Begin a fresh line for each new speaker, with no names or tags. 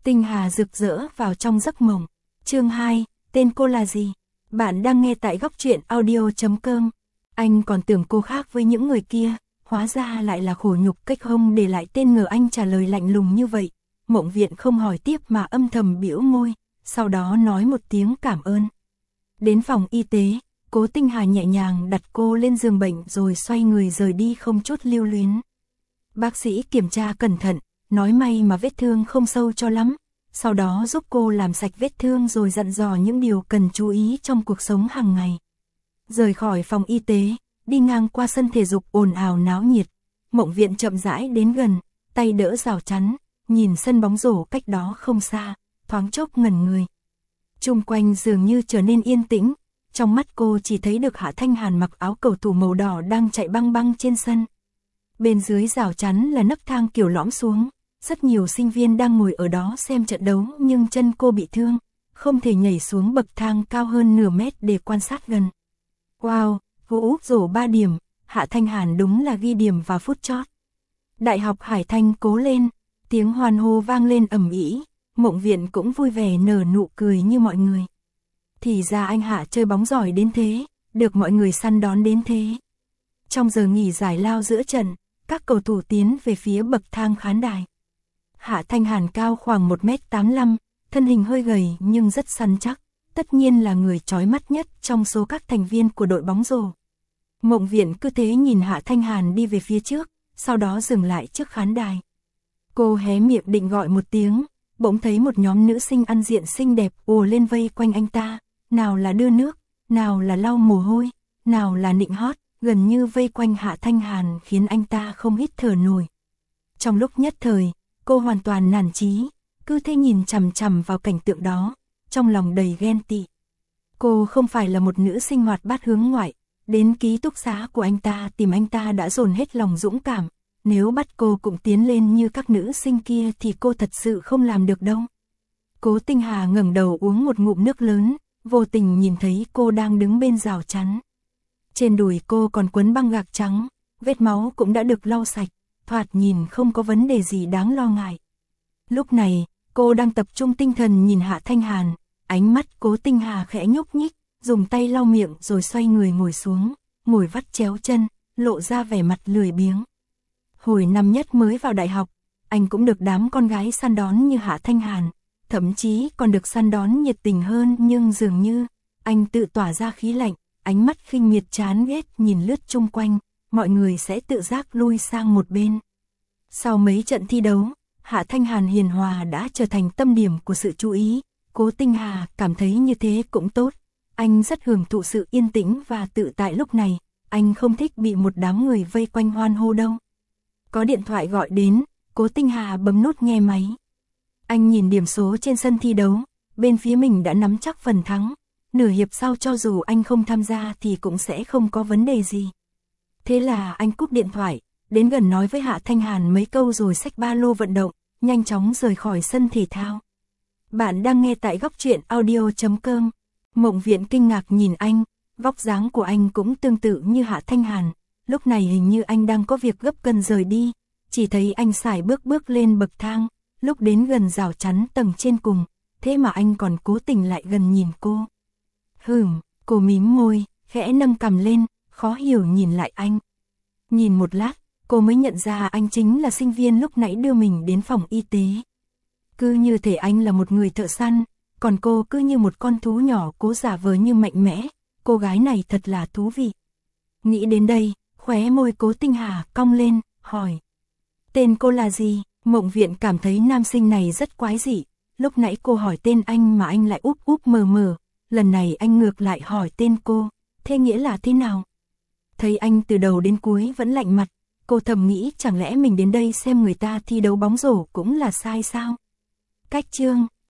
Tinh Hà rực rỡ vào trong giấc mộng. Chương 2, tên cô là gì? Bạn đang nghe tại góc truyện audio.com. Anh còn tưởng cô khác với những người kia, hóa ra lại là khổ nhục cách hông để lại tên ngờ anh trả lời lạnh lùng như vậy. Mộng Viện không hỏi tiếp mà âm thầm bĩu môi, sau đó nói một tiếng cảm ơn. Đến phòng y tế, Cố Tinh Hà nhẹ nhàng đặt cô lên giường bệnh rồi xoay người rời đi không chút lưu luyến. Bác sĩ kiểm tra cẩn thận, nói may mà vết thương không sâu cho lắm, sau đó giúp cô làm sạch vết thương rồi dặn dò những điều cần chú ý trong cuộc sống hàng ngày. Rời khỏi phòng y tế, đi ngang qua sân thể dục ồn ào náo nhiệt, Mộng Viện chậm rãi đến gần, tay đỡ rào chắn, nhìn sân bóng rổ cách đó không xa, thoáng chốc ngẩn người. Chung quanh dường như trở nên yên tĩnh, trong mắt cô chỉ thấy được Hạ Thanh Hàn mặc áo cầu thủ màu đỏ đang chạy băng băng trên sân. Bên dưới rào chắn là nấc thang kiểu lõm xuống, rất nhiều sinh viên đang ngồi ở đó xem trận đấu nhưng chân cô bị thương, không thể nhảy xuống bậc thang cao hơn nửa mét để quan sát gần. Wow, hũ rổ 3 điểm, Hạ Thanh Hàn đúng là ghi điểm vào phút chót. Đại học Hải Thanh cố lên, tiếng hoan hô vang lên ầm ĩ, Mộng Viện cũng vui vẻ nở nụ cười như mọi người. Thì ra anh Hạ chơi bóng giỏi đến thế, được mọi người săn đón đến thế. Trong giờ nghỉ giải lao giữa trận, các cầu thủ tiến về phía bậc thang khán đài. Hạ Thanh Hàn cao khoảng 1m85, thân hình hơi gầy nhưng rất săn chắc, tất nhiên là người chói mắt nhất trong số các thành viên của đội bóng rổ. Mộng Viện cứ thế nhìn Hạ Thanh Hàn đi về phía trước, sau đó dừng lại trước khán đài. Cô hé miệng định gọi một tiếng, bỗng thấy một nhóm nữ sinh ăn diện xinh đẹp ùa lên vây quanh anh ta, nào là đưa nước, nào là lau mồ hôi, nào là nịnh hót, gần như vây quanh Hạ Thanh Hàn khiến anh ta không hít thở nổi. Trong lúc nhất thời, cô hoàn toàn nản chí, cứ thế nhìn chằm chằm vào cảnh tượng đó, trong lòng đầy ghen tị. Cô không phải là một nữ sinh hoạt bát hướng ngoại, đến ký túc xá của anh ta tìm anh ta đã dồn hết lòng dũng cảm, nếu bắt cô cũng tiến lên như các nữ sinh kia thì cô thật sự không làm được đâu. Cố Tinh Hà ngẩng đầu uống một ngụm nước lớn, vô tình nhìn thấy cô đang đứng bên rào chắn. Trên đùi cô còn quấn băng gạc trắng, vết máu cũng đã được lau sạch, thoạt nhìn không có vấn đề gì đáng lo ngại. Lúc này, cô đang tập trung tinh thần nhìn Hạ Thanh Hàn, ánh mắt Cố Tinh Hà khẽ nhúc nhích, dùng tay lau miệng rồi xoay người ngồi xuống, ngồi vắt chéo chân, lộ ra vẻ mặt lười biếng. Hồi năm nhất mới vào đại học, anh cũng được đám con gái săn đón như Hạ Thanh Hàn, thậm chí còn được săn đón nhiệt tình hơn, nhưng dường như anh tự tỏa ra khí lạnh, ánh mắt khinh miệt chán ghét nhìn lướt chung quanh, mọi người sẽ tự giác lui sang một bên. Sau mấy trận thi đấu, Hạ Thanh Hàn hiền hòa đã trở thành tâm điểm của sự chú ý, Cố Tinh Hà cảm thấy như thế cũng tốt, anh rất hưởng thụ sự yên tĩnh và tự tại lúc này, anh không thích bị một đám người vây quanh hoan hô đâu. Có điện thoại gọi đến, Cố Tinh Hà bấm nút nghe máy. Anh nhìn điểm số trên sân thi đấu, bên phía mình đã nắm chắc phần thắng, nửa hiệp sau cho dù anh không tham gia thì cũng sẽ không có vấn đề gì. Thế là anh cúp điện thoại, đến gần nói với Hạ Thanh Hàn mấy câu rồi xách ba lô vận động, nhanh chóng rời khỏi sân thể thao. Bạn đang nghe tại góc truyện audio.com. Mộng Viện kinh ngạc nhìn anh, vóc dáng của anh cũng tương tự như Hạ Thanh Hàn, lúc này hình như anh đang có việc gấp cần rời đi, chỉ thấy anh sải bước lên bậc thang, lúc đến gần rào chắn tầng trên cùng, thế mà anh còn cố tình lại gần nhìn cô. Cô mím môi, khẽ nâng cằm lên, khó hiểu nhìn lại anh. Nhìn một lát, cô mới nhận ra anh chính là sinh viên lúc nãy đưa mình đến phòng y tế. Cứ như thể anh là một người thợ săn, còn cô cứ như một con thú nhỏ cố giả vờ như mạnh mẽ, cô gái này thật là thú vị. Nghĩ đến đây, khóe môi Cố Tinh Hà cong lên, hỏi. Tên cô là gì? Mộng Viện cảm thấy nam sinh này rất quái dị, lúc nãy cô hỏi tên anh mà anh lại úp mờ mờ, lần này anh ngược lại hỏi tên cô, thế nghĩa là thế nào? Thấy anh từ đầu đến cuối vẫn lạnh mặt, cô thầm nghĩ chẳng lẽ mình đến đây xem người ta thi đấu bóng rổ cũng là sai sao? Cách chương,